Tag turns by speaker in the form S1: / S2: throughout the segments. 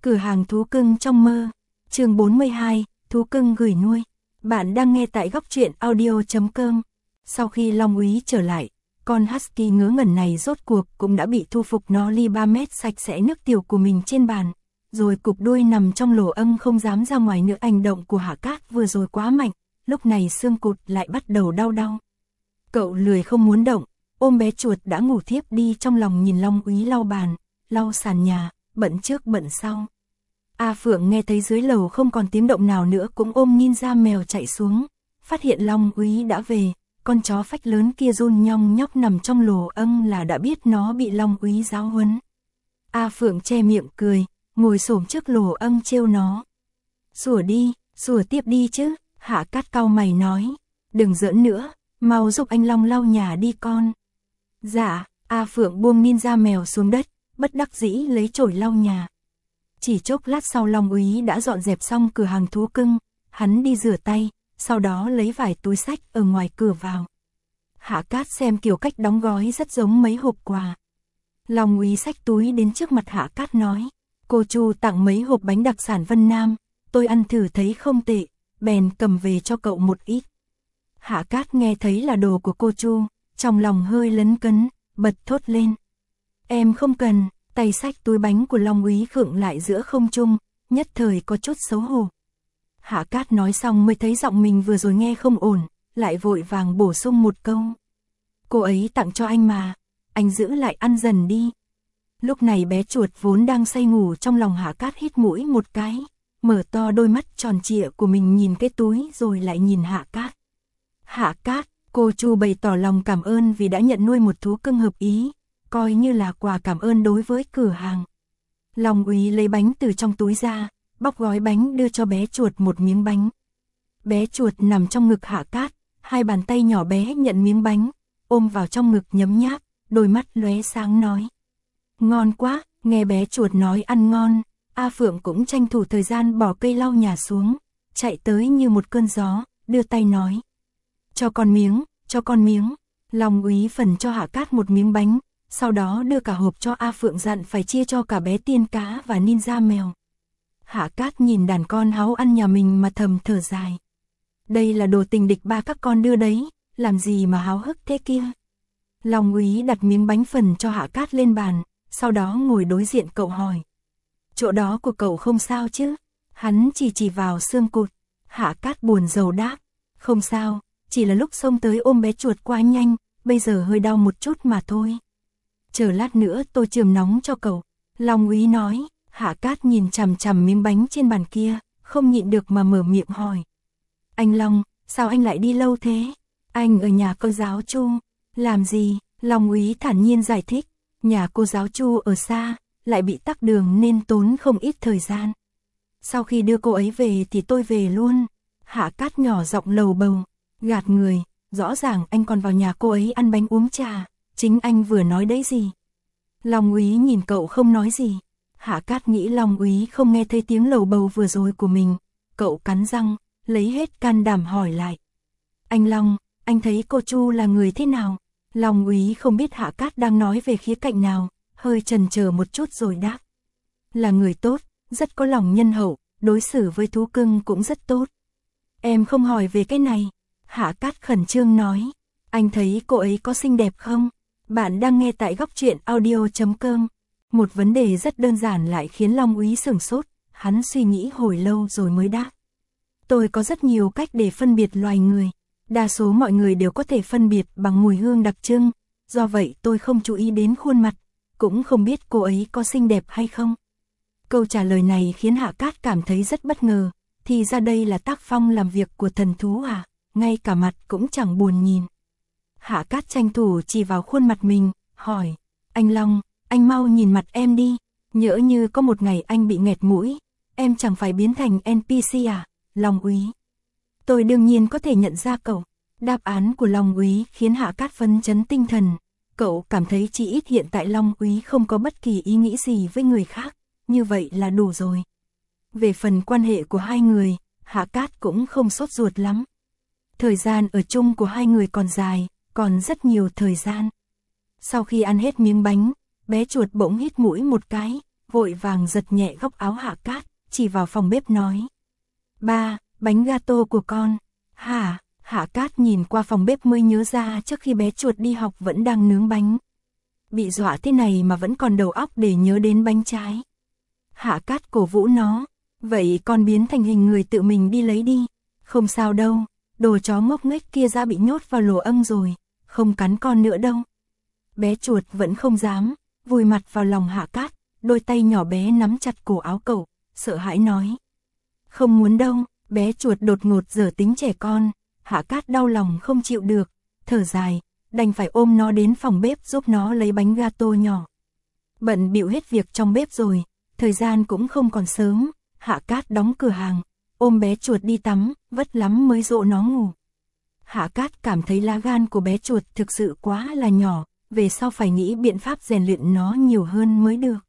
S1: Cửa hàng thú cưng trong mơ. Chương 42, thú cưng gửi nuôi. Bạn đang nghe tại góc truyện audio.com. Sau khi Long Úy trở lại, con husky ngớ ngẩn này rốt cuộc cũng đã bị thu phục. Nó li 3 mét sạch sẽ nước tiểu của mình trên bàn, rồi cụp đuôi nằm trong lỗ âm không dám ra ngoài nữa. Hành động của Hạ Cát vừa rồi quá mạnh, lúc này xương cụt lại bắt đầu đau. Cậu lười không muốn động, ôm bé chuột đã ngủ thiếp đi trong lòng, nhìn Long Úy lau bàn, lau sàn nhà, bận trước bận sau. A Phượng nghe thấy dưới lầu không còn tiếng động nào nữa cũng ôm ninja mèo chạy xuống, phát hiện Long Úy đã về, con chó phách lớn kia run nhong nhóc nằm trong lồ âm là đã biết nó bị Long Úy giáo huấn. A Phượng che miệng cười, ngồi xổm trước lồ âm trêu nó. Sủa đi, sủa tiếp đi chứ. Hạ Cát cau mày nói, đừng giỡn nữa, mau giúp anh Long lau nhà đi con. Dạ. A Phượng buông ninja mèo xuống đất, bất đắc dĩ lấy chổi lau nhà. Chỉ chốc lát sau Long Úy đã dọn dẹp xong cửa hàng thú cưng, hắn đi rửa tay, sau đó lấy vài túi sách ở ngoài cửa vào. Hạ Cát xem kiểu cách đóng gói rất giống mấy hộp quà. Long Úy xách túi đến trước mặt Hạ Cát nói, cô Chu tặng mấy hộp bánh đặc sản Vân Nam, tôi ăn thử thấy không tệ, bèn cầm về cho cậu một ít. Hạ Cát nghe thấy là đồ của cô Chu, trong lòng hơi lấn cấn, bật thốt lên. Em không cần. Tay xách túi bánh của Long Úy khựng lại giữa không trung, nhất thời có chút xấu hổ. Hạ Cát nói xong mới thấy giọng mình vừa rồi nghe không ổn, lại vội vàng bổ sung một câu. Cô ấy tặng cho anh mà, anh giữ lại ăn dần đi. Lúc này bé chuột vốn đang say ngủ trong lòng Hạ Cát hít mũi một cái, mở to đôi mắt tròn trịa của mình nhìn cái túi rồi lại nhìn Hạ Cát. Hạ Cát, cô Chu bày tỏ lòng cảm ơn vì đã nhận nuôi một thú cưng hợp ý, coi như là quà cảm ơn đối với cửa hàng. Long Úy lấy bánh từ trong túi ra, bóc gói bánh đưa cho bé chuột một miếng bánh. Bé chuột nằm trong ngực Hạ Cát, hai bàn tay nhỏ bé nhận miếng bánh, ôm vào trong ngực nhấm nháp, đôi mắt lóe sáng nói. Ngon quá. Nghe bé chuột nói ăn ngon, A Phượng cũng tranh thủ thời gian bỏ cây lau nhà xuống, chạy tới như một cơn gió, đưa tay nói. Cho con miếng, cho con miếng. Long Úy phần cho Hạ Cát một miếng bánh, sau đó đưa cả hộp cho A Phượng, dặn phải chia cho cả bé tiên cá và ninja mèo. Hạ Cát nhìn đàn con háu ăn nhà mình mà thầm thở dài. Đây là đồ tình địch ba các con đưa đấy, làm gì mà háo hức thế kia. Long Úy đặt miếng bánh phần cho Hạ Cát lên bàn, sau đó ngồi đối diện cậu hỏi. Chỗ đó của cậu không sao chứ? Hắn chỉ vào xương cụt. Hạ Cát buồn rầu đáp. Không sao, chỉ là lúc xông tới ôm bé chuột quá nhanh, bây giờ hơi đau một chút mà thôi. Chờ lát nữa tôi chườm nóng cho cậu. Long Úy nói. Hạ Cát nhìn chằm chằm miếng bánh trên bàn kia, không nhịn được mà mở miệng hỏi. Anh Long, sao anh lại đi lâu thế? Anh ở nhà cô giáo Chu. Làm gì? Long Úy thản nhiên giải thích. Nhà cô giáo Chu ở xa, lại bị tắc đường nên tốn không ít thời gian. Sau khi đưa cô ấy về thì tôi về luôn. Hạ Cát nhỏ giọng lầu bầu, gạt người, rõ ràng anh còn vào nhà cô ấy ăn bánh uống trà, chính anh vừa nói đấy gì. Long Úy nhìn cậu không nói gì. Hạ Cát nghĩ Long Úy không nghe thấy tiếng lầu bầu vừa rồi của mình, cậu cắn răng, lấy hết can đảm hỏi lại. Anh Long, anh thấy cô Chu là người thế nào? Long Úy không biết Hạ Cát đang nói về khía cạnh nào, hơi chần chờ một chút rồi đáp. Là người tốt, rất có lòng nhân hậu, đối xử với thú cưng cũng rất tốt. Em không hỏi về cái này. Hạ Cát khẩn trương nói. Anh thấy cô ấy có xinh đẹp không? Bạn đang nghe tại góc truyện audio.com. Một vấn đề rất đơn giản lại khiến Long Úy sửng sốt, hắn suy nghĩ hồi lâu rồi mới đáp. Tôi có rất nhiều cách để phân biệt loài người. Đa số mọi người đều có thể phân biệt bằng mùi hương đặc trưng, do vậy tôi không chú ý đến khuôn mặt, cũng không biết cô ấy có xinh đẹp hay không. Câu trả lời này khiến Hạ Cát cảm thấy rất bất ngờ, thì ra đây là tác phong làm việc của thần thú à, ngay cả mặt cũng chẳng buồn nhìn. Hạ Cát tranh thủ chỉ vào khuôn mặt mình, hỏi, anh Long, anh mau nhìn mặt em đi, nhỡ như có một ngày anh bị nghẹt mũi, em chẳng phải biến thành NPC à? Long Úy. Tôi đương nhiên có thể nhận ra cậu. Đáp án của Long Úy khiến Hạ Cát phấn chấn tinh thần. Cậu cảm thấy chỉ ít hiện tại Long Úy không có bất kỳ ý nghĩ gì với người khác, như vậy là đủ rồi. Về phần quan hệ của hai người, Hạ Cát cũng không sốt ruột lắm. Thời gian ở chung của hai người còn dài, còn rất nhiều thời gian. Sau khi ăn hết miếng bánh, bé chuột bỗng hít mũi một cái, vội vàng giật nhẹ góc áo Hạ Cát, chỉ vào phòng bếp nói. Ba, bánh gato của con. Hả? Hạ Cát nhìn qua phòng bếp mới nhớ ra trước khi bé chuột đi học vẫn đang nướng bánh. Bị dọa thế này mà vẫn còn đầu óc để nhớ đến bánh trái. Hạ Cát cổ vũ nó. Vậy con biến thành hình người tự mình đi lấy đi. Không sao đâu, đồ chó ngốc nghếch kia đã bị nhốt vào lỗ âm rồi, không cắn con nữa đâu. Bé chuột vẫn không dám, vùi mặt vào lòng Hạ Cát, đôi tay nhỏ bé nắm chặt cổ áo cậu, sợ hãi nói. Không muốn đâu, bé chuột đột ngột giở tính trẻ con. Hạ Cát đau lòng không chịu được, thở dài, đành phải ôm nó đến phòng bếp giúp nó lấy bánh gato nhỏ. Bận bịu hết việc trong bếp rồi, thời gian cũng không còn sớm, Hạ Cát đóng cửa hàng, ôm bé chuột đi tắm, vất lắm mới dỗ nó ngủ. Hạ Cát cảm thấy lá gan của bé chuột thực sự quá là nhỏ, về sau phải nghĩ biện pháp rèn luyện nó nhiều hơn mới được.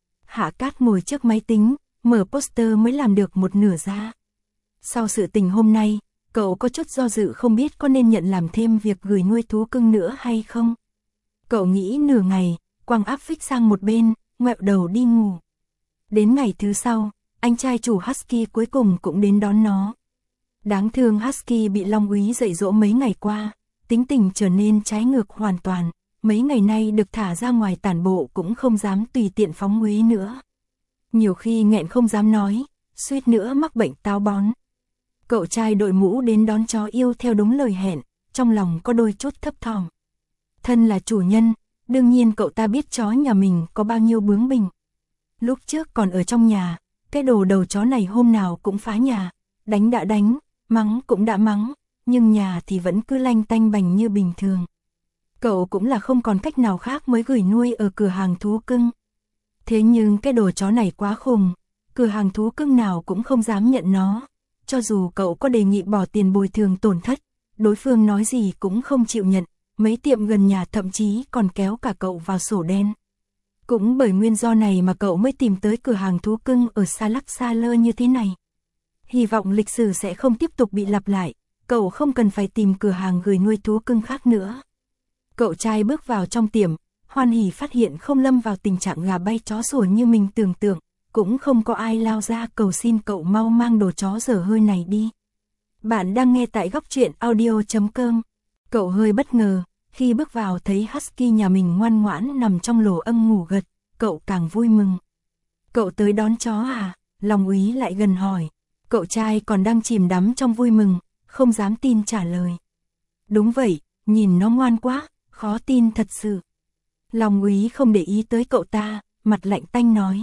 S1: Hạ Cát ngồi trước máy tính, mở poster mới làm được một nửa ra. Sau sự tình hôm nay, cậu có chút do dự không biết có nên nhận làm thêm việc gửi nuôi thú cưng nữa hay không. Cậu nghĩ nửa ngày, quăng áp phích sang một bên, ngoẹo đầu đi ngủ. Đến ngày thứ sau, anh trai chủ Husky cuối cùng cũng đến đón nó. Đáng thương Husky bị Long Úy dạy dỗ mấy ngày qua, tính tình trở nên trái ngược hoàn toàn, mấy ngày nay được thả ra ngoài tản bộ cũng không dám tùy tiện phóng uế nữa. Nhiều khi nghẹn không dám nói, suýt nữa mắc bệnh táo bón. Cậu trai đội mũ đến đón chó yêu theo đúng lời hẹn, trong lòng có đôi chút thấp thỏm. Thân là chủ nhân, đương nhiên cậu ta biết chó nhà mình có bao nhiêu bướng bỉnh. Lúc trước còn ở trong nhà, cái đồ đầu chó này hôm nào cũng phá nhà, đánh đã đánh, mắng cũng đã mắng, nhưng nhà thì vẫn cứ lanh tanh bành như bình thường. Cậu cũng là không còn cách nào khác mới gửi nuôi ở cửa hàng thú cưng. Thế nhưng cái đồ chó này quá khùng, cửa hàng thú cưng nào cũng không dám nhận nó. Cho dù cậu có đề nghị bỏ tiền bồi thường tổn thất, đối phương nói gì cũng không chịu nhận, mấy tiệm gần nhà thậm chí còn kéo cả cậu vào sổ đen. Cũng bởi nguyên do này mà cậu mới tìm tới cửa hàng thú cưng ở xa lắc xa lơ như thế này. Hy vọng lịch sử sẽ không tiếp tục bị lặp lại, cậu không cần phải tìm cửa hàng gửi nuôi thú cưng khác nữa. Cậu trai bước vào trong tiệm, hoan hỉ phát hiện không lâm vào tình trạng gà bay chó sủa như mình tưởng tượng, cũng không có ai lao ra cầu xin cậu mau mang đồ chó dở hơi này đi. Bạn đang nghe tại góc truyện audio.com. Cậu hơi bất ngờ, khi bước vào thấy Husky nhà mình ngoan ngoãn nằm trong lỗ âm ngủ gật, cậu càng vui mừng. Cậu tới đón chó à? Long Úy lại gần hỏi. Cậu trai còn đang chìm đắm trong vui mừng, không dám tin trả lời. Đúng vậy, nhìn nó ngoan quá, khó tin thật sự. Long Úy không để ý tới cậu ta, mặt lạnh tanh nói.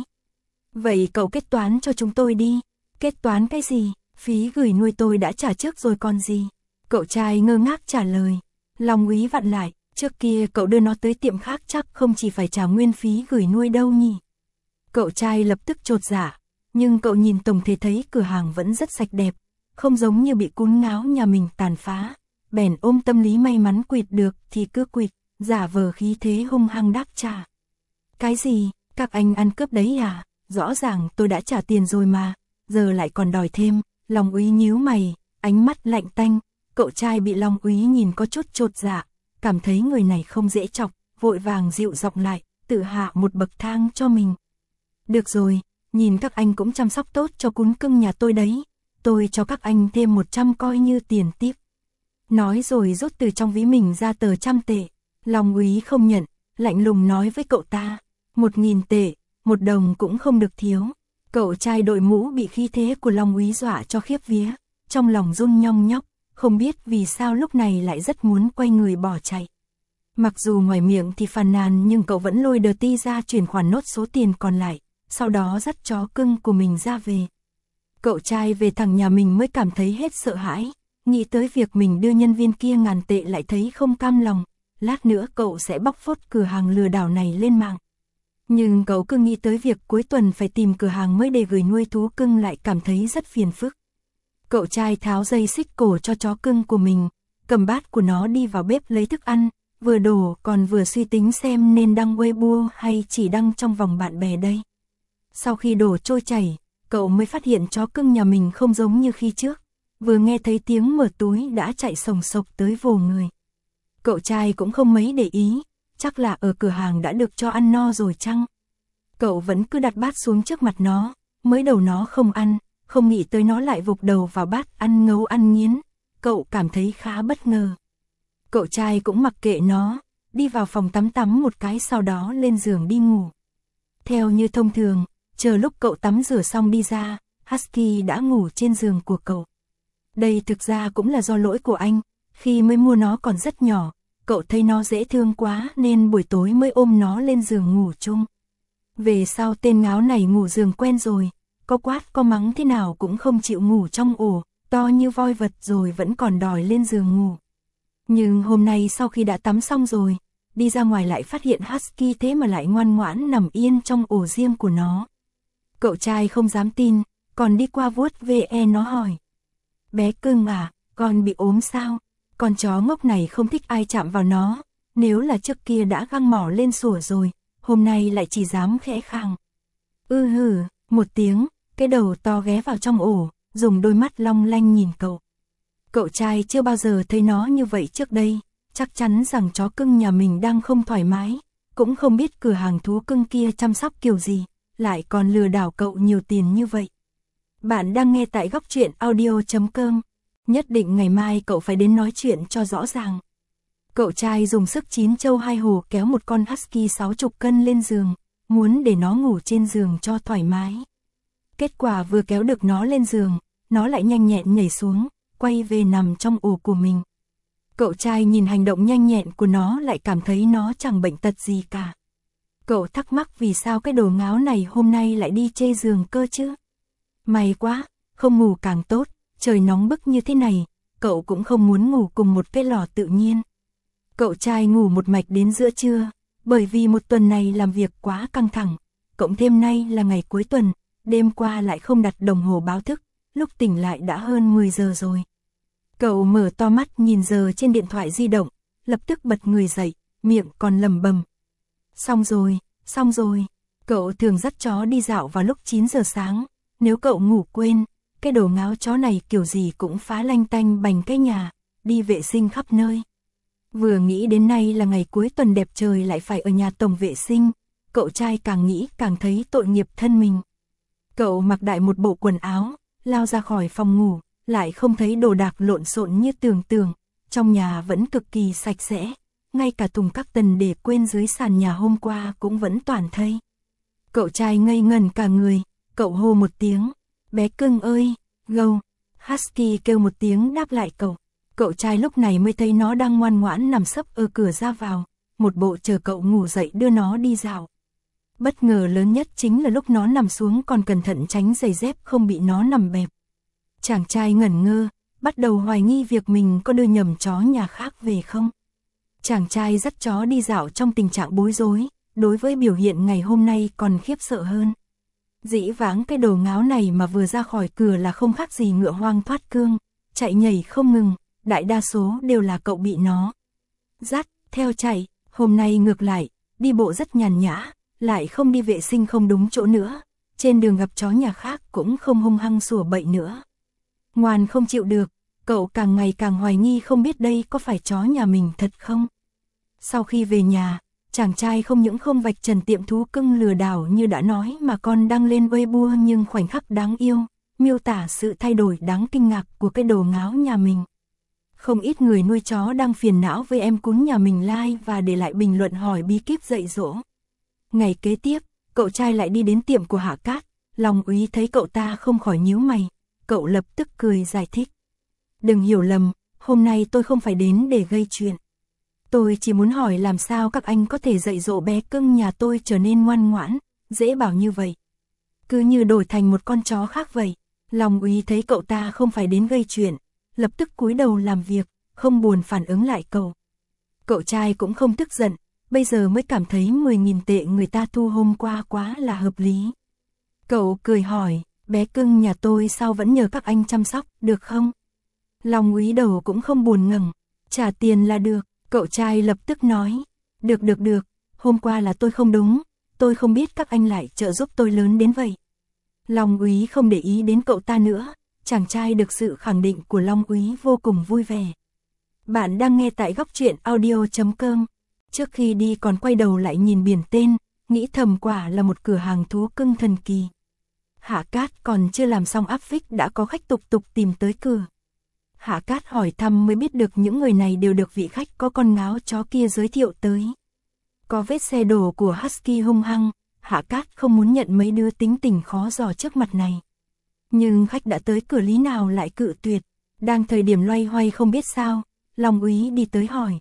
S1: Vậy cậu kết toán cho chúng tôi đi. Kết toán cái gì? Phí gửi nuôi tôi đã trả trước rồi còn gì? Cậu trai ngơ ngác trả lời. Long Úy vặn lại, trước kia cậu đưa nó tới tiệm khác chắc không chỉ phải trả nguyên phí gửi nuôi đâu nhỉ? Cậu trai lập tức chột dạ, nhưng cậu nhìn tổng thể thấy cửa hàng vẫn rất sạch đẹp, không giống như bị cún ngáo nhà mình tàn phá. Bèn ôm tâm lý may mắn quỵt được thì cứ quỵt, giả vờ khí thế hung hăng đáp trả. Cái gì? Các anh ăn cướp đấy à? Rõ ràng tôi đã trả tiền rồi mà, giờ lại còn đòi thêm. Long Úy nhíu mày, ánh mắt lạnh tanh. Cậu trai bị Long Úy nhìn có chút chột dạ, cảm thấy người này không dễ chọc, vội vàng dịu giọng lại, tự hạ một bậc thang cho mình. Được rồi, nhìn các anh cũng chăm sóc tốt cho cún cưng nhà tôi đấy, tôi cho các anh thêm 100 coi như tiền tiếp. Nói rồi rút từ trong ví mình ra tờ 100 tệ. Long Úy không nhận, lạnh lùng nói với cậu ta, 1000 tệ, 1 đồng cũng không được thiếu. Cậu trai đội mũ bị khí thế của Long Úy dọa cho khiếp vía, trong lòng run nhong nhóc, không biết vì sao lúc này lại rất muốn quay người bỏ chạy. Mặc dù ngoài miệng thì phàn nàn nhưng cậu vẫn lôi Dirty ra chuyển khoản nốt số tiền còn lại, sau đó dắt chó cưng của mình ra về. Cậu trai về thẳng nhà mình mới cảm thấy hết sợ hãi, nghĩ tới việc mình đưa nhân viên kia 1000 tệ lại thấy không cam lòng, lát nữa cậu sẽ bóc phốt cửa hàng lừa đảo này lên mạng. Nhưng cậu cứ nghĩ tới việc cuối tuần phải tìm cửa hàng mới để gửi nuôi thú cưng lại cảm thấy rất phiền phức. Cậu trai tháo dây xích cổ cho chó cưng của mình, cầm bát của nó đi vào bếp lấy thức ăn, vừa đổ còn vừa suy tính xem nên đăng Weibo hay chỉ đăng trong vòng bạn bè đây. Sau khi đổ trôi chảy, cậu mới phát hiện chó cưng nhà mình không giống như khi trước, vừa nghe thấy tiếng mở túi đã chạy sồng sộc tới vồ người. Cậu trai cũng không mấy để ý, chắc là ở cửa hàng đã được cho ăn no rồi chăng? Cậu vẫn cứ đặt bát xuống trước mặt nó, mới đầu nó không ăn, không nghĩ tới nó lại vụt đầu vào bát ăn ngấu ăn nghiến, cậu cảm thấy khá bất ngờ. Cậu trai cũng mặc kệ nó, đi vào phòng tắm một cái sau đó lên giường đi ngủ. Theo như thông thường, chờ lúc cậu tắm rửa xong đi ra, Husky đã ngủ trên giường của cậu. Đây thực ra cũng là do lỗi của anh, khi mới mua nó còn rất nhỏ, cậu thấy nó dễ thương quá nên buổi tối mới ôm nó lên giường ngủ chung. Về sau tên ngáo này ngủ giường quen rồi, có quát có mắng thế nào cũng không chịu ngủ trong ổ, to như voi vật rồi vẫn còn đòi lên giường ngủ. Nhưng hôm nay sau khi đã tắm xong rồi, đi ra ngoài lại phát hiện Husky thế mà lại ngoan ngoãn nằm yên trong ổ riêng của nó. Cậu trai không dám tin, còn đi qua vuốt ve nó hỏi. Bé cưng à, con bị ốm sao? Con chó ngốc này không thích ai chạm vào nó, nếu là trước kia đã găng mỏ lên sủa rồi, hôm nay lại chỉ dám khẽ khàng. Hừ, một tiếng, cái đầu to ghé vào trong ổ, dùng đôi mắt long lanh nhìn cậu. Cậu trai chưa bao giờ thấy nó như vậy trước đây, chắc chắn rằng chó cưng nhà mình đang không thoải mái, cũng không biết cửa hàng thú cưng kia chăm sóc kiểu gì, lại còn lừa đảo cậu nhiều tiền như vậy. Bạn đang nghe tại Góc Truyện Audio.com. Nhất định ngày mai cậu phải đến nói chuyện cho rõ ràng. Cậu trai dùng sức chín châu hai hồ kéo một con Husky 60 cân lên giường, muốn để nó ngủ trên giường cho thoải mái. Kết quả vừa kéo được nó lên giường, nó lại nhanh nhẹn nhảy xuống, quay về nằm trong ổ của mình. Cậu trai nhìn hành động nhanh nhẹn của nó lại cảm thấy nó chẳng bệnh tật gì cả. Cậu thắc mắc vì sao cái đồ ngáo này hôm nay lại đi chê giường cơ chứ. May quá, không ngủ càng tốt, trời nóng bức như thế này, cậu cũng không muốn ngủ cùng một cái lò tự nhiên. Cậu trai ngủ một mạch đến giữa trưa, bởi vì một tuần này làm việc quá căng thẳng, cộng thêm nay là ngày cuối tuần, đêm qua lại không đặt đồng hồ báo thức, lúc tỉnh lại đã hơn 10 giờ rồi. Cậu mở to mắt nhìn giờ trên điện thoại di động, lập tức bật người dậy, miệng còn lẩm bẩm. Xong rồi, cậu thường dắt chó đi dạo vào lúc 9 giờ sáng, nếu cậu ngủ quên, cái đồ ngáo chó này kiểu gì cũng phá lanh tanh bành cái nhà, đi vệ sinh khắp nơi. Vừa nghĩ đến nay là ngày cuối tuần đẹp trời lại phải ở nhà tổng vệ sinh, cậu trai càng nghĩ càng thấy tội nghiệp thân mình. Cậu mặc đại một bộ quần áo, lao ra khỏi phòng ngủ, lại không thấy đồ đạc lộn xộn như tưởng, trong nhà vẫn cực kỳ sạch sẽ, ngay cả thùng các tần để quên dưới sàn nhà hôm qua cũng vẫn toàn thây. Cậu trai ngây ngẩn cả người, cậu hô một tiếng, bé cưng ơi, gâu. Husky kêu một tiếng đáp lại cậu. Cậu trai lúc này mới thấy nó đang ngoan ngoãn nằm sấp ở cửa ra vào, một bộ chờ cậu ngủ dậy đưa nó đi dạo. Bất ngờ lớn nhất chính là lúc nó nằm xuống còn cẩn thận tránh giày dép không bị nó nằm bẹp. Chàng trai ngẩn ngơ, bắt đầu hoài nghi việc mình có đưa nhầm chó nhà khác về không. Chàng trai dắt chó đi dạo trong tình trạng bối rối, đối với biểu hiện ngày hôm nay còn khiếp sợ hơn. Dĩ vãng cái đồ ngáo này mà vừa ra khỏi cửa là không khác gì ngựa hoang thoát cương, chạy nhảy không ngừng, đại đa số đều là cậu bị nó dắt theo chạy, hôm nay ngược lại, đi bộ rất nhàn nhã, lại không đi vệ sinh không đúng chỗ nữa, trên đường gặp chó nhà khác cũng không hung hăng sủa bậy nữa. Ngoan không chịu được, cậu càng ngày càng hoài nghi không biết đây có phải chó nhà mình thật không. Sau khi về nhà, chàng trai không những không vạch trần tiệm thú cưng lừa đảo như đã nói mà còn đăng lên Weibo nhưng khoảnh khắc đáng yêu, miêu tả sự thay đổi đáng kinh ngạc của cái đồ ngáo nhà mình. Không ít người nuôi chó đang phiền não với em cún nhà mình like và để lại bình luận hỏi bí kíp dạy dỗ. Ngày kế tiếp, cậu trai lại đi đến tiệm của Hạ Cát, Long Úy thấy cậu ta không khỏi nhíu mày, cậu lập tức cười giải thích. Đừng hiểu lầm, hôm nay tôi không phải đến để gây chuyện. Tôi chỉ muốn hỏi làm sao các anh có thể dạy dỗ bé cưng nhà tôi trở nên ngoan ngoãn, dễ bảo như vậy. Cứ như đổi thành một con chó khác vậy. Long Úy thấy cậu ta không phải đến gây chuyện, lập tức cúi đầu làm việc, không buồn phản ứng lại cậu. Cậu trai cũng không tức giận, bây giờ mới cảm thấy 10.000 tệ người ta thu hôm qua quá là hợp lý. Cậu cười hỏi, bé cưng nhà tôi sao vẫn nhờ các anh chăm sóc, được không? Long Úy đầu cũng không buồn ngẩng, trả tiền là được. Cậu trai lập tức nói, được, hôm qua là tôi không đúng, tôi không biết các anh lại trợ giúp tôi lớn đến vậy. Long Úy không để ý đến cậu ta nữa, chàng trai được sự khẳng định của Long Úy vô cùng vui vẻ. Bạn đang nghe tại Góc Truyện Audio.com. Trước khi đi còn quay đầu lại nhìn biển tên, nghĩ thầm quả là một cửa hàng thú cưng thần kỳ. Hạ Cát còn chưa làm xong áp phích đã có khách tục tục tìm tới cửa. Hạ Cát hỏi thăm mới biết được những người này đều được vị khách có con ngáo chó kia giới thiệu tới. Có vết xe đổ của Husky hung hăng, Hạ Cát không muốn nhận mấy đứa tính tình khó dò trước mặt này. Nhưng khách đã tới cửa lý nào lại cự tuyệt, đang thời điểm loay hoay không biết sao, Long Úy đi tới hỏi.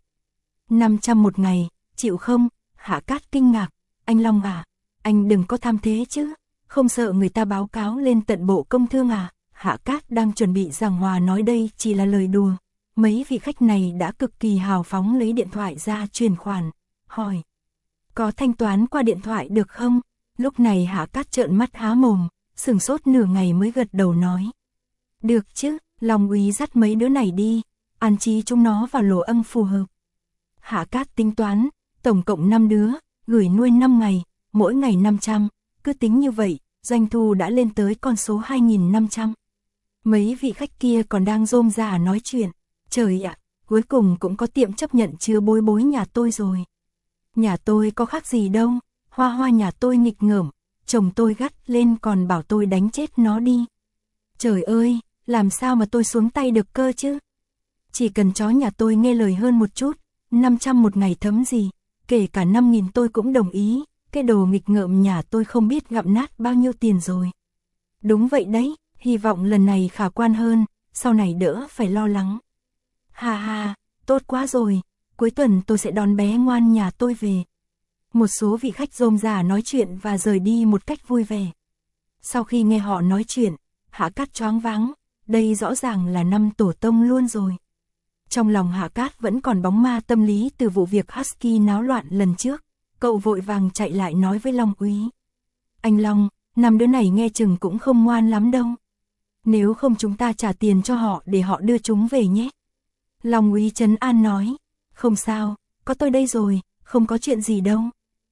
S1: 500 một ngày, chịu không? Hạ Cát kinh ngạc, anh Long à, anh đừng có tham thế chứ, không sợ người ta báo cáo lên tận Bộ Công Thương à? Hạ Cát đang chuẩn bị giảng hòa nói đây chỉ là lời đùa, mấy vị khách này đã cực kỳ hào phóng lấy điện thoại ra chuyển khoản, hỏi. Có thanh toán qua điện thoại được không? Lúc này Hạ Cát trợn mắt há mồm, sửng sốt nửa ngày mới gật đầu nói. Được chứ, Long Úy dắt mấy đứa này đi, an trí chúng nó vào lỗ âng phù hợp. Hạ Cát tính toán, tổng cộng 5 đứa, gửi nuôi 5 ngày, mỗi ngày 500, cứ tính như vậy, doanh thu đã lên tới con số 2.500. Mấy vị khách kia còn đang rôm rả nói chuyện, trời ạ, cuối cùng cũng có tiệm chấp nhận chứa bối bối nhà tôi rồi. Nhà tôi có khác gì đâu, Hoa Hoa nhà tôi nghịch ngợm, chồng tôi gắt lên còn bảo tôi đánh chết nó đi. Trời ơi, làm sao mà tôi xuống tay được cơ chứ? Chỉ cần chó nhà tôi nghe lời hơn một chút, 500 một ngày thấm gì, kể cả 5.000 tôi cũng đồng ý, cái đồ nghịch ngợm nhà tôi không biết gặm nát bao nhiêu tiền rồi. Đúng vậy đấy, hy vọng lần này khả quan hơn, sau này đỡ phải lo lắng. Ha ha, tốt quá rồi, cuối tuần tôi sẽ đón bé ngoan nhà tôi về. Một số vị khách rôm rả nói chuyện và rời đi một cách vui vẻ. Sau khi nghe họ nói chuyện, Hạ Cát choáng váng, đây rõ ràng là năm tổ tông luôn rồi. Trong lòng Hạ Cát vẫn còn bóng ma tâm lý từ vụ việc Husky náo loạn lần trước, cậu vội vàng chạy lại nói với Long Úy. Anh Long, 5 đứa này nghe chừng cũng không ngoan lắm đâu. Nếu không chúng ta trả tiền cho họ để họ đưa chúng về nhé. Long Úy trấn an nói, không sao, có tôi đây rồi, không có chuyện gì đâu.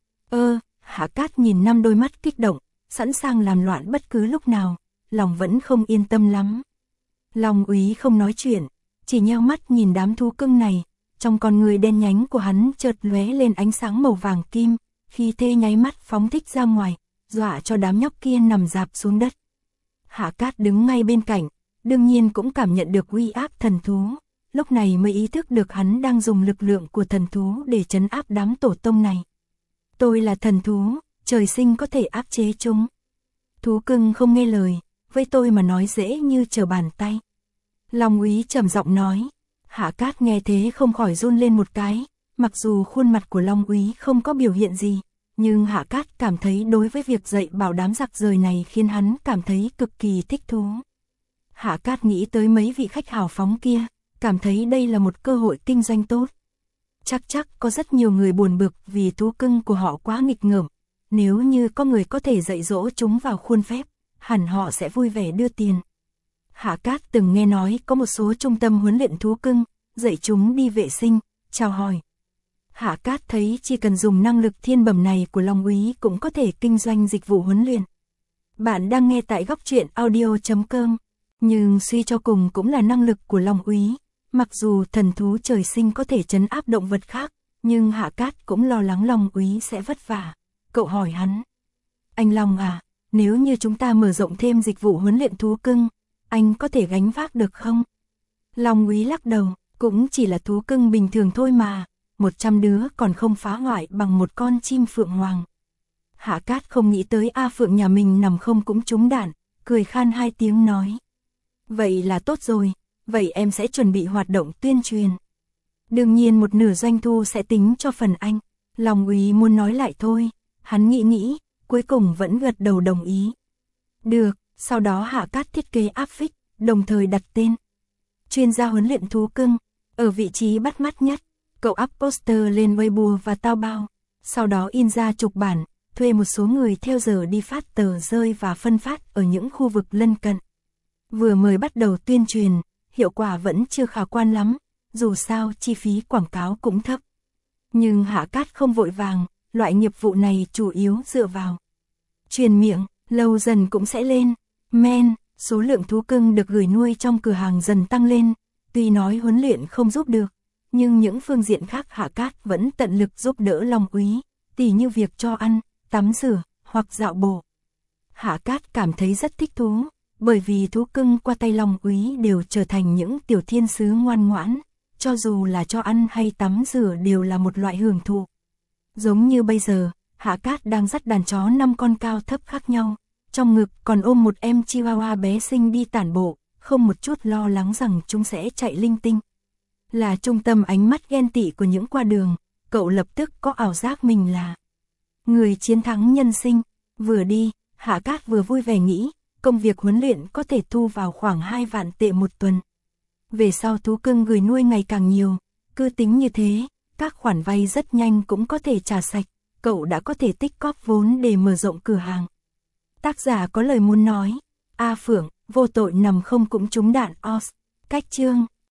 S1: Hạ Cát nhìn 5 đôi mắt kích động, sẵn sàng làm loạn bất cứ lúc nào, lòng vẫn không yên tâm lắm. Long Úy không nói chuyện, chỉ nheo mắt nhìn đám thú cưng này, trong con người đen nhánh của hắn chợt lóe lên ánh sáng màu vàng kim, khi thê nháy mắt phóng thích ra ngoài, dọa cho đám nhóc kia nằm rạp xuống đất. Hạ Cát đứng ngay bên cạnh, đương nhiên cũng cảm nhận được uy áp thần thú, lúc này mới ý thức được hắn đang dùng lực lượng của thần thú để trấn áp đám tổ tông này. Tôi là thần thú, trời sinh có thể áp chế chúng. Thú cưng không nghe lời, với tôi mà nói dễ như trở bàn tay. Long Úy trầm giọng nói. Hạ Cát nghe thế không khỏi run lên một cái, mặc dù khuôn mặt của Long Úy không có biểu hiện gì, nhưng Hạ Cát cảm thấy đối với việc dạy bảo đám giặc rời này khiến hắn cảm thấy cực kỳ thích thú. Hạ Cát nghĩ tới mấy vị khách hào phóng kia, cảm thấy đây là một cơ hội kinh doanh tốt. Chắc có rất nhiều người buồn bực vì thú cưng của họ quá nghịch ngợm, nếu như có người có thể dạy dỗ chúng vào khuôn phép, hẳn họ sẽ vui vẻ đưa tiền. Hạ Cát từng nghe nói có một số trung tâm huấn luyện thú cưng, dạy chúng đi vệ sinh, chào hỏi. Hạ Cát thấy chỉ cần dùng năng lực thiên bẩm này của Long Úy cũng có thể kinh doanh dịch vụ huấn luyện. Bạn đang nghe tại Góc Truyện Audio.com, nhưng suy cho cùng cũng là năng lực của Long Úy. Mặc dù thần thú trời sinh có thể trấn áp động vật khác, nhưng Hạ Cát cũng lo lắng Long Úy sẽ vất vả. Cậu hỏi hắn. Anh Long à, nếu như chúng ta mở rộng thêm dịch vụ huấn luyện thú cưng, anh có thể gánh vác được không? Long Úy lắc đầu, cũng chỉ là thú cưng bình thường thôi mà, 100 đứa còn không phá hoại bằng một con chim phượng hoàng. Hạ Cát không nghĩ tới A Phượng nhà mình nằm không cũng trúng đạn, cười khan 2 tiếng nói. Vậy là tốt rồi. Vậy em sẽ chuẩn bị hoạt động tuyên truyền. Đương nhiên một nửa doanh thu sẽ tính cho phần anh. Long Úy muốn nói lại thôi. Hắn nghĩ, cuối cùng vẫn gật đầu đồng ý. Được, sau đó Hạ Cát thiết kế áp phích, đồng thời đặt tên. Chuyên gia huấn luyện thú cưng, ở vị trí bắt mắt nhất. Cậu up poster lên Weibo và Taobao. Sau đó in ra chục bản, thuê một số người theo giờ đi phát tờ rơi và phân phát ở những khu vực lân cận. Vừa mới bắt đầu tuyên truyền, hiệu quả vẫn chưa khả quan lắm, dù sao chi phí quảng cáo cũng thấp. Nhưng Hạ Cát không vội vàng, loại nghiệp vụ này chủ yếu dựa vào truyền miệng, lâu dần cũng sẽ lên. Số lượng thú cưng được gửi nuôi trong cửa hàng dần tăng lên, tuy nói huấn luyện không giúp được, nhưng những phương diện khác Hạ Cát vẫn tận lực giúp đỡ Long Úy, tỉ như việc cho ăn, tắm rửa, hoặc dạo bộ. Hạ Cát cảm thấy rất thích thú, bởi vì thú cưng qua tay Long Úy đều trở thành những tiểu thiên sứ ngoan ngoãn, cho dù là cho ăn hay tắm rửa đều là một loại hưởng thụ. Giống như bây giờ, Hạ Cát đang dắt đàn chó 5 con cao thấp khác nhau, trong ngực còn ôm một em Chihuahua bé xinh đi tản bộ, không một chút lo lắng rằng chúng sẽ chạy linh tinh. Là trung tâm ánh mắt ghen tị của những qua đường, cậu lập tức có ảo giác mình là người chiến thắng nhân sinh. Vừa đi, Hạ Cát vừa vui vẻ nghĩ, công việc huấn luyện có thể thu vào khoảng 2 vạn tệ một tuần. Về sau thú cưng gửi nuôi ngày càng nhiều, cứ tính như thế, các khoản vay rất nhanh cũng có thể trả sạch, cậu đã có thể tích cóp vốn để mở rộng cửa hàng. Tác giả có lời muốn nói, A Phượng, vô tội nằm không cũng trúng đạn os. Cách chương